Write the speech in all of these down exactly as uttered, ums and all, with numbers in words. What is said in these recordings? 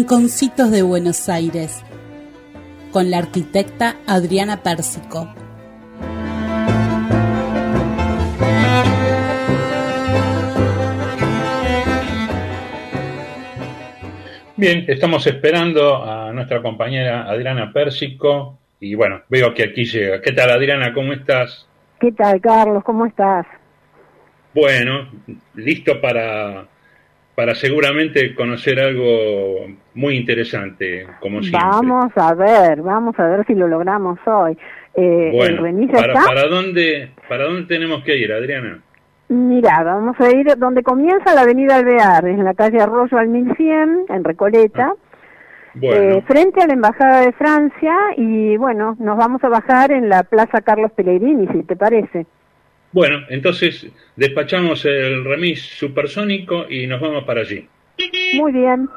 Rinconcitos de Buenos Aires, con la arquitecta Adriana Pérsico. Bien, estamos esperando a nuestra compañera Adriana Pérsico y bueno, veo que aquí llega. ¿Qué tal, Adriana? ¿Cómo estás? ¿Qué tal, Carlos? ¿Cómo estás? Bueno, listo para, para seguramente conocer algo muy interesante, como siempre. Vamos a ver, vamos a ver si lo logramos hoy. Eh, bueno, ¿el remis para, está? ¿para dónde, ¿para dónde tenemos que ir, Adriana? Mira, vamos a ir donde comienza la avenida Alvear, en la calle Arroyo al mil cien, en Recoleta, Ah, bueno, eh, frente a la Embajada de Francia, y bueno, nos vamos a bajar en la Plaza Carlos Pellegrini, si te parece. bueno, entonces despachamos el remis supersónico y nos vamos para allí. Muy bien.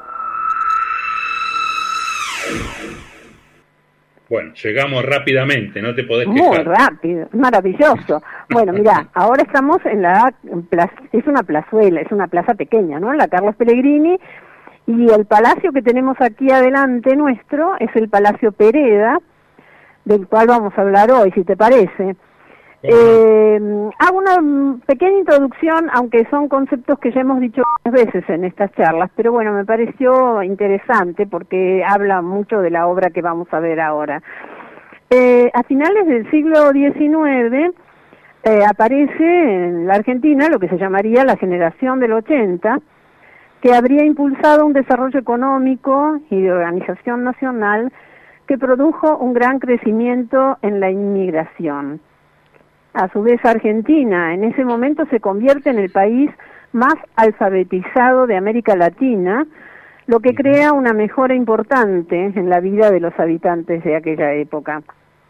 Bueno, llegamos rápidamente, no te podés Muy quejar. rápido, maravilloso. Bueno, mira, ahora estamos en la plaza, es una plazuela, es una plaza pequeña, ¿no? La Carlos Pellegrini, y el palacio que tenemos aquí adelante nuestro es el Palacio Pereda, del cual vamos a hablar hoy, si te parece. Eh, hago una pequeña introducción, aunque son conceptos que ya hemos dicho varias veces en estas charlas, pero bueno, me pareció interesante porque habla mucho de la obra que vamos a ver ahora. Eh, a finales del siglo diecinueve eh, aparece en la Argentina lo que se llamaría la generación del ochenta, que habría impulsado un desarrollo económico y de organización nacional que produjo un gran crecimiento en la inmigración. A su vez, Argentina en ese momento se convierte en el país más alfabetizado de América Latina, lo que crea una mejora importante en la vida de los habitantes de aquella época.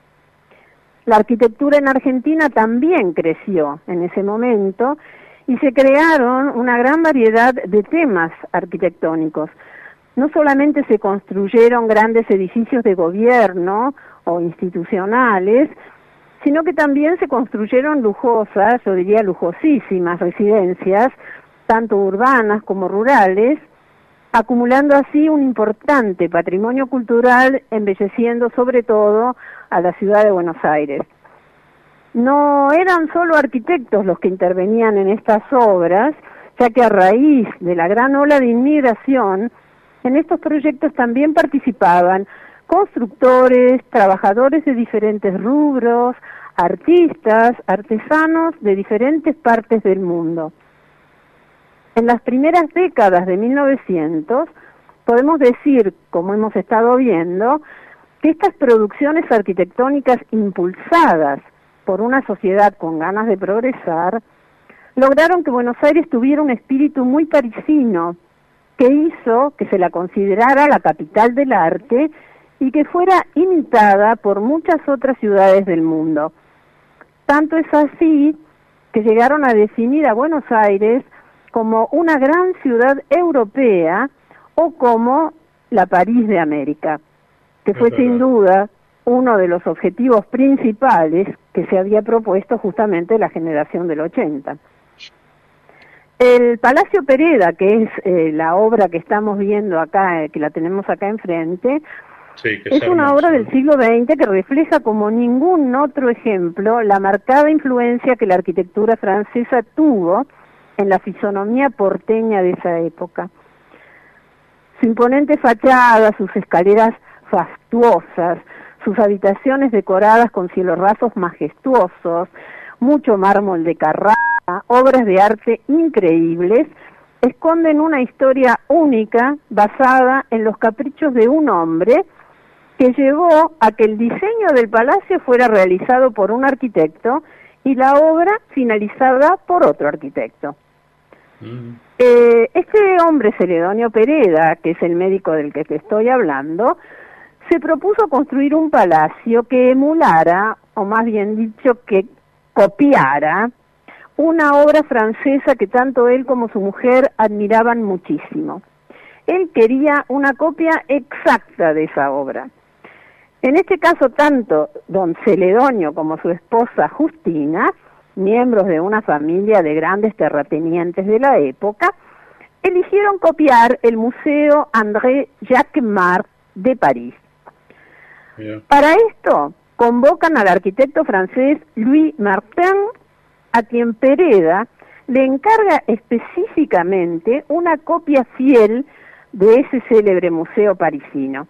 La arquitectura en Argentina también creció en ese momento y se crearon una gran variedad de temas arquitectónicos. No solamente se construyeron grandes edificios de gobierno o institucionales, sino que también se construyeron lujosas, yo diría lujosísimas residencias, tanto urbanas como rurales, acumulando así un importante patrimonio cultural, embelleciendo sobre todo a la ciudad de Buenos Aires. No eran solo arquitectos los que intervenían en estas obras, ya que a raíz de la gran ola de inmigración, en estos proyectos también participaban constructores, trabajadores de diferentes rubros, artistas, artesanos de diferentes partes del mundo. En las primeras décadas de mil novecientos, podemos decir, como hemos estado viendo, que estas producciones arquitectónicas impulsadas por una sociedad con ganas de progresar, lograron que Buenos Aires tuviera un espíritu muy parisino, que hizo que se la considerara la capital del arte y que fuera imitada por muchas otras ciudades del mundo. Tanto es así que llegaron a definir a Buenos Aires como una gran ciudad europea o como la París de América, que fue sin duda uno de los objetivos principales que se había propuesto justamente la generación del ochenta. El Palacio Pereda, que es eh, la obra que estamos viendo acá, eh, que la tenemos acá enfrente, sí, que es una hermoso, obra ¿no? del siglo veinte que refleja como ningún otro ejemplo la marcada influencia que la arquitectura francesa tuvo en la fisonomía porteña de esa época. Su imponente fachada, sus escaleras fastuosas, sus habitaciones decoradas con cielos rasos majestuosos, mucho mármol de Carrara, obras de arte increíbles, esconden una historia única basada en los caprichos de un hombre que llevó a que el diseño del palacio fuera realizado por un arquitecto y la obra finalizada por otro arquitecto. Mm. Eh, este hombre, Celedonio Pereda, que es el médico del que te estoy hablando, se propuso construir un palacio que emulara, o más bien dicho, que copiara, una obra francesa que tanto él como su mujer admiraban muchísimo. Él quería una copia exacta de esa obra. En este caso, tanto don Celedonio como su esposa Justina, miembros de una familia de grandes terratenientes de la época, eligieron copiar el Museo André Jacquemart de París. Yeah. Para esto, convocan al arquitecto francés Louis Martin, a quien Pereda le encarga específicamente una copia fiel de ese célebre museo parisino.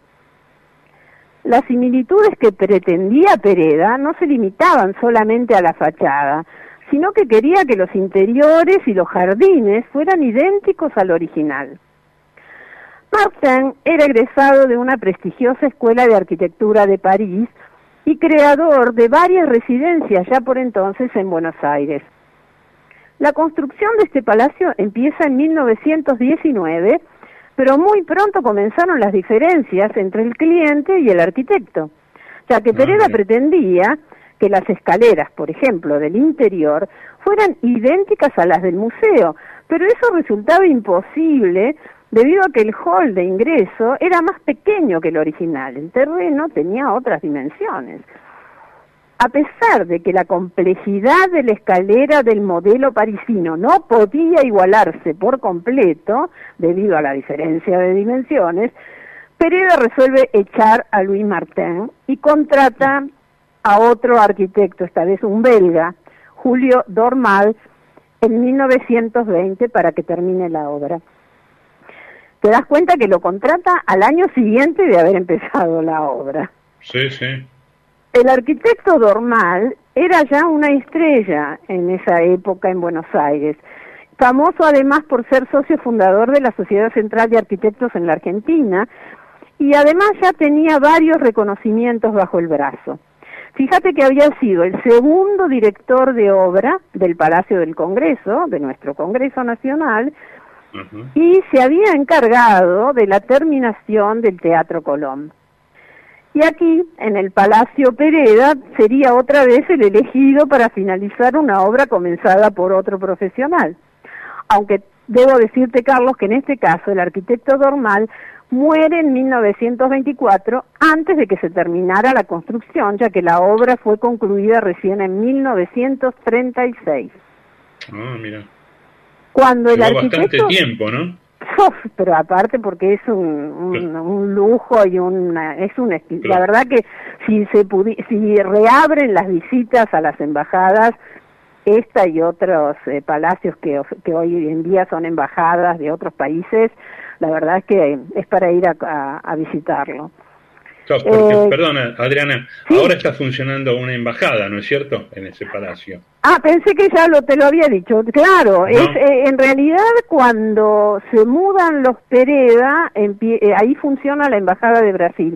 Las similitudes que pretendía Pereda no se limitaban solamente a la fachada, sino que quería que los interiores y los jardines fueran idénticos al original. Martin era egresado de una prestigiosa escuela de arquitectura de París y creador de varias residencias ya por entonces en Buenos Aires. La construcción de este palacio empieza en mil novecientos diecinueve, pero muy pronto comenzaron las diferencias entre el cliente y el arquitecto, ya que Pereda pretendía que las escaleras, por ejemplo, del interior, fueran idénticas a las del museo, pero eso resultaba imposible debido a que el hall de ingreso era más pequeño que el original, el terreno tenía otras dimensiones. A pesar de que la complejidad de la escalera del modelo parisino no podía igualarse por completo, debido a la diferencia de dimensiones, Pereda resuelve echar a Louis Martin y contrata a otro arquitecto, esta vez un belga, Julio Dormal, en mil novecientos veinte para que termine la obra. Te das cuenta que lo contrata al año siguiente de haber empezado la obra. Sí, sí. El arquitecto Dormal era ya una estrella en esa época en Buenos Aires, famoso además por ser socio fundador de la Sociedad Central de Arquitectos en la Argentina, y además ya tenía varios reconocimientos bajo el brazo. Fíjate que había sido el segundo director de obra del Palacio del Congreso, de nuestro Congreso Nacional, uh-huh. y se había encargado de la terminación del Teatro Colón. Y aquí, en el Palacio Pereda, sería otra vez el elegido para finalizar una obra comenzada por otro profesional. Aunque debo decirte, Carlos, que en este caso el arquitecto Dormal muere en mil novecientos veinticuatro antes de que se terminara la construcción, ya que la obra fue concluida recién en mil novecientos treinta y seis. Ah, mira. Cuando el Llevó arquitecto... bastante tiempo, ¿no? Pero aparte porque es un, un, un lujo y una, es un claro. La verdad que si se pudi si reabren las visitas a las embajadas, esta y otros eh, palacios que, que hoy en día son embajadas de otros países, la verdad es que es para ir a, a, a visitarlo. Claro, porque, eh, perdona, Adriana, ¿sí? Ahora está funcionando una embajada, ¿no es cierto?, en ese palacio. Ah, pensé que ya lo te lo había dicho. Claro, ¿no? es eh, en realidad cuando se mudan los Pereda, en pie, eh, ahí funciona la embajada de Brasil.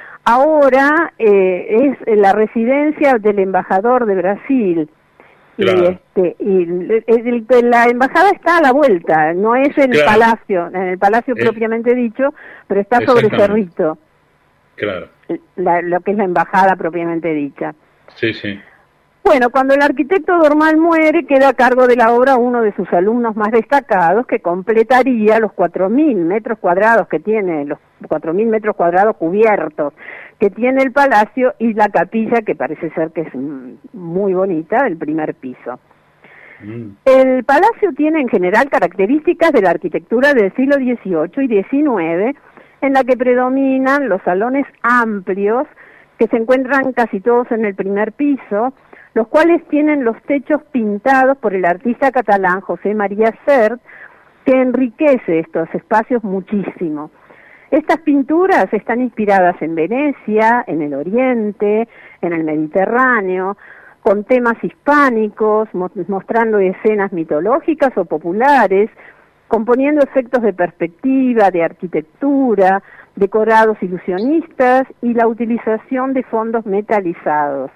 Ahora eh, es la residencia del embajador de Brasil. Claro. Y, este, y el, el, el, la embajada está a la vuelta, no es en el claro. palacio, en el palacio es, propiamente dicho, pero está sobre Cerrito. Claro. La, lo que es la embajada propiamente dicha. Sí, sí. Bueno, cuando el arquitecto Dormal muere, queda a cargo de la obra uno de sus alumnos más destacados, que completaría los cuatro mil metros cuadrados que tiene, los cuatro mil metros cuadrados cubiertos que tiene el palacio y la capilla, que parece ser que es muy bonita, del primer piso. Mm. El palacio tiene en general características de la arquitectura del siglo dieciocho y diecinueve, en la que predominan los salones amplios, que se encuentran casi todos en el primer piso, los cuales tienen los techos pintados por el artista catalán José María Sert, que enriquece estos espacios muchísimo. Estas pinturas están inspiradas en Venecia, en el Oriente, en el Mediterráneo, con temas hispánicos, mostrando escenas mitológicas o populares, componiendo efectos de perspectiva, de arquitectura, decorados ilusionistas y la utilización de fondos metalizados.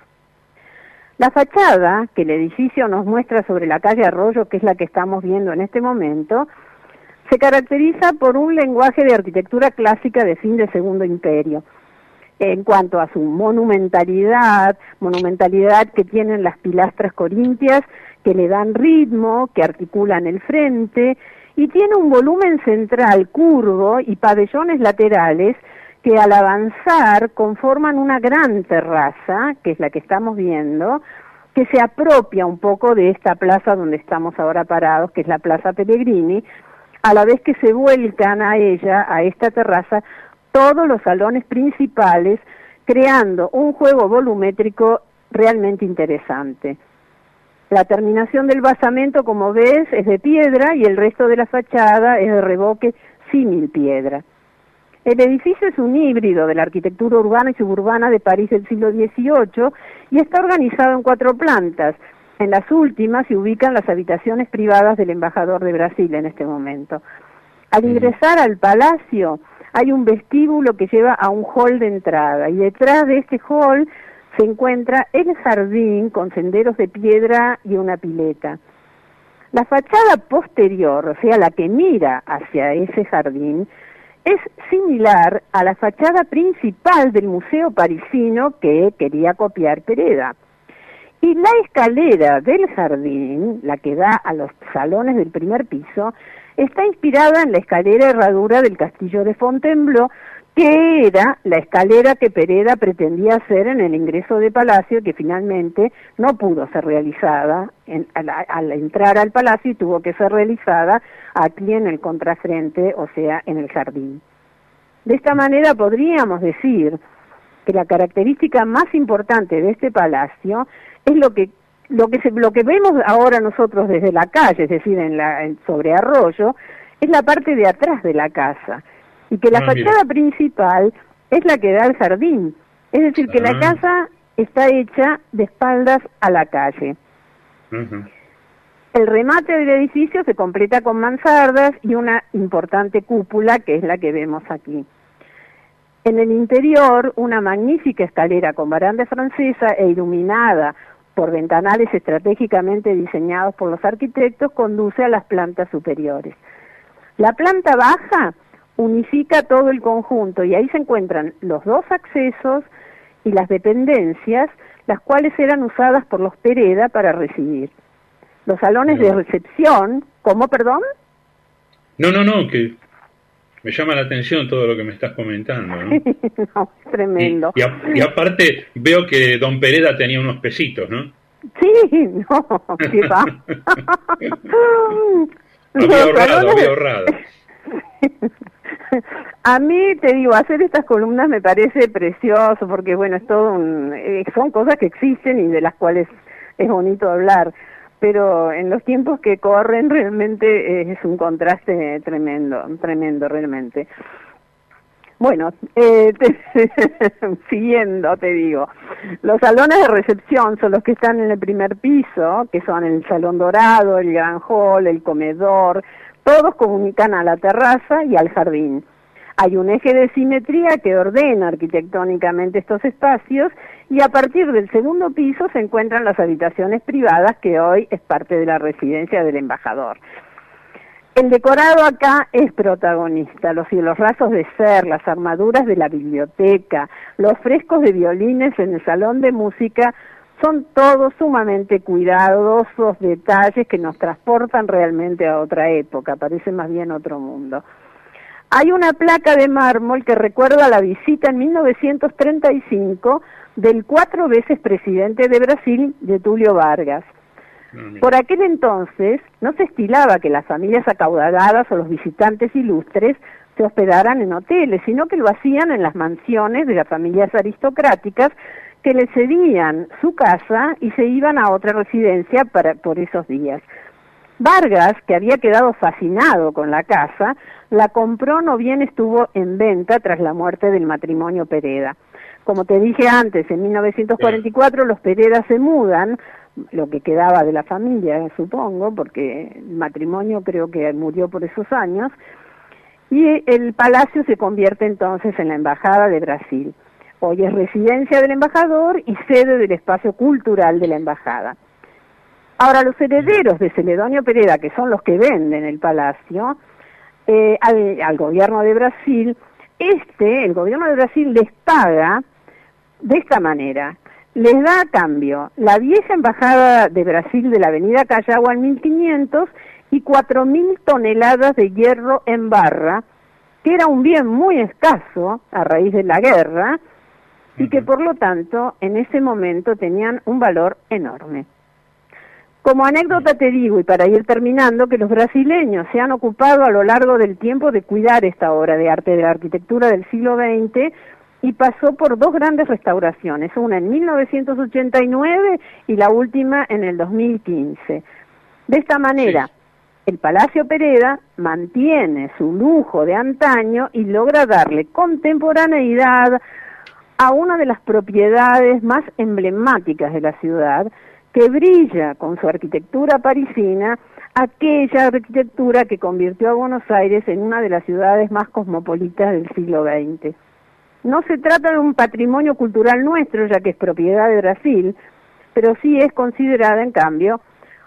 La fachada que el edificio nos muestra sobre la calle Arroyo, que es la que estamos viendo en este momento, se caracteriza por un lenguaje de arquitectura clásica de fin del Segundo Imperio. En cuanto a su monumentalidad, monumentalidad que tienen las pilastras corintias, que le dan ritmo, que articulan el frente, y tiene un volumen central curvo y pabellones laterales que al avanzar conforman una gran terraza, que es la que estamos viendo, que se apropia un poco de esta plaza donde estamos ahora parados, que es la Plaza Pellegrini, a la vez que se vuelcan a ella, a esta terraza, todos los salones principales, creando un juego volumétrico realmente interesante. La terminación del basamento, como ves, es de piedra y el resto de la fachada es de revoque símil piedra. El edificio es un híbrido de la arquitectura urbana y suburbana de París del siglo dieciocho y está organizado en cuatro plantas. En las últimas se ubican las habitaciones privadas del embajador de Brasil en este momento. Al ingresar al palacio hay un vestíbulo que lleva a un hall de entrada y detrás de este hall se encuentra el jardín con senderos de piedra y una pileta. La fachada posterior, o sea, la que mira hacia ese jardín, es similar a la fachada principal del museo parisino que quería copiar Pereda. Y la escalera del jardín, la que da a los salones del primer piso, está inspirada en la escalera herradura del castillo de Fontainebleau, que era la escalera que Pereda pretendía hacer en el ingreso de palacio, que finalmente no pudo ser realizada en, al, al entrar al palacio y tuvo que ser realizada aquí en el contrafrente, o sea, en el jardín. De esta manera podríamos decir que la característica más importante de este palacio es lo que lo que se, lo que vemos ahora nosotros desde la calle, es decir, en la en, sobre Arroyo, es la parte de atrás de la casa. Y que la ah, fachada mira. principal es la que da al jardín. Es decir, que ah. la casa está hecha de espaldas a la calle. Uh-huh. El remate del edificio se completa con mansardas y una importante cúpula, que es la que vemos aquí. En el interior, una magnífica escalera con baranda francesa e iluminada por ventanales estratégicamente diseñados por los arquitectos conduce a las plantas superiores. La planta baja unifica todo el conjunto y ahí se encuentran los dos accesos y las dependencias, las cuales eran usadas por los Pereda para recibir. Los salones de recepción, ¿cómo, perdón? No, no, no, que me llama la atención todo lo que me estás comentando, ¿no? No, tremendo. Y, y, a, y aparte veo que don Pereda tenía unos pesitos, ¿no? Sí, no, ¿qué va? Había ahorrado, había ahorrado. A mí, te digo, hacer estas columnas me parece precioso porque, bueno, es todo un, eh, son cosas que existen y de las cuales es bonito hablar, pero en los tiempos que corren realmente eh, es un contraste tremendo, tremendo realmente. Bueno, eh, te, siguiendo, te digo, los salones de recepción son los que están en el primer piso, que son el Salón Dorado, el Gran Hall, el comedor. Todos comunican a la terraza y al jardín. Hay un eje de simetría que ordena arquitectónicamente estos espacios y a partir del segundo piso se encuentran las habitaciones privadas que hoy es parte de la residencia del embajador. El decorado acá es protagonista, los cielos rasos de ser, las armaduras de la biblioteca, los frescos de violines en el salón de música, son todos sumamente cuidadosos detalles que nos transportan realmente a otra época, parece más bien otro mundo. Hay una placa de mármol que recuerda la visita en mil novecientos treinta y cinco del cuatro veces presidente de Brasil, Getúlio Vargas. Por aquel entonces no se estilaba que las familias acaudaladas o los visitantes ilustres se hospedaran en hoteles, sino que lo hacían en las mansiones de las familias aristocráticas que le cedían su casa y se iban a otra residencia para, por esos días. Vargas, que había quedado fascinado con la casa, la compró no bien estuvo en venta tras la muerte del matrimonio Pereda. Como te dije antes, en mil novecientos cuarenta y cuatro los Pereda se mudan, lo que quedaba de la familia, supongo, porque el matrimonio creo que murió por esos años, y el palacio se convierte entonces en la Embajada de Brasil. Hoy es residencia del embajador y sede del espacio cultural de la embajada. Ahora, los herederos de Celedonio Pereda, que son los que venden el palacio, eh, al, al gobierno de Brasil, este, el gobierno de Brasil les paga de esta manera. Les da a cambio la vieja embajada de Brasil de la avenida Callao en mil quinientos y cuatro mil toneladas de hierro en barra, que era un bien muy escaso a raíz de la guerra y que por lo tanto en ese momento tenían un valor enorme. Como anécdota te digo, y para ir terminando, que los brasileños se han ocupado a lo largo del tiempo de cuidar esta obra de arte de la arquitectura del siglo veinte y pasó por dos grandes restauraciones, una en mil novecientos ochenta y nueve y la última en el dos mil quince. De esta manera, sí, el Palacio Pereda mantiene su lujo de antaño y logra darle contemporaneidad a una de las propiedades más emblemáticas de la ciudad, que brilla con su arquitectura parisina, aquella arquitectura que convirtió a Buenos Aires en una de las ciudades más cosmopolitas del siglo veinte. No se trata de un patrimonio cultural nuestro, ya que es propiedad de Brasil, pero sí es considerada, en cambio,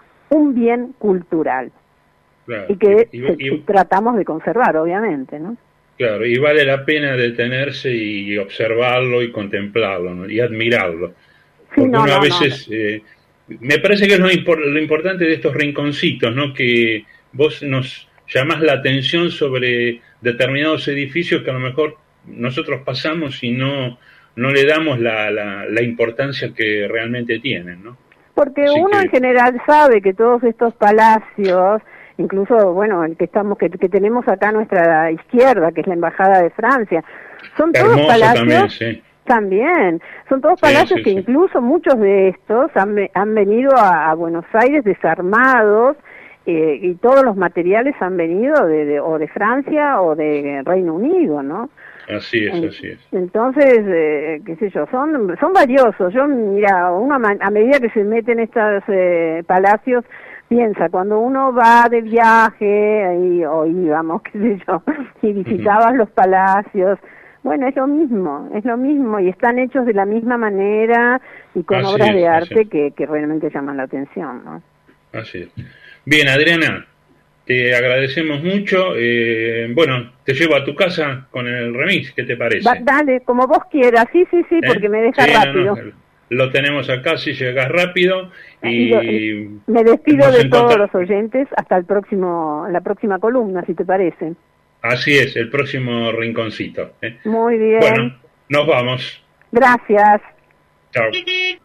un bien cultural. Claro, y que y, y, y, tratamos de conservar, obviamente, ¿no? Claro, y vale la pena detenerse y observarlo y contemplarlo, ¿no? Y admirarlo. Sí, porque no, uno no, a veces... no. Eh, me parece que es lo, impor lo importante de estos rinconcitos, ¿no? Que vos nos llamás la atención sobre determinados edificios que a lo mejor nosotros pasamos y no, no le damos la, la, la importancia que realmente tienen, ¿no? Porque Así uno que... en general sabe que todos estos palacios, incluso, bueno, el que estamos que, que tenemos acá a nuestra izquierda, que es la Embajada de Francia, son todos Hermoso palacios... También, sí. También, son todos palacios sí, sí, que sí. Incluso muchos de estos han, han venido a, a Buenos Aires desarmados eh, y todos los materiales han venido de, de, o de Francia o de Reino Unido, ¿no? Así es, en, así es. Entonces, eh, qué sé yo, son son valiosos. Yo, mira, uno a medida que se mete en estos eh, palacios, piensa, cuando uno va de viaje y, o íbamos, qué sé yo, y visitabas uh-huh. los palacios. Bueno, es lo mismo, es lo mismo, y están hechos de la misma manera y con así obras es, de arte que, que realmente llaman la atención, ¿no? Así es. Bien, Adriana, te agradecemos mucho. Eh, bueno, te llevo a tu casa con el remix, ¿qué te parece? Va, dale, como vos quieras, sí, sí, sí, ¿Eh? Porque me deja sí, rápido. No, no, lo tenemos acá, si llegas rápido. Y, y lo, me despido de todos los oyentes hasta el próximo, la próxima columna, si te parece. Así es, el próximo rinconcito. ¿eh? Muy bien. Bueno, nos vamos. Gracias. Chao.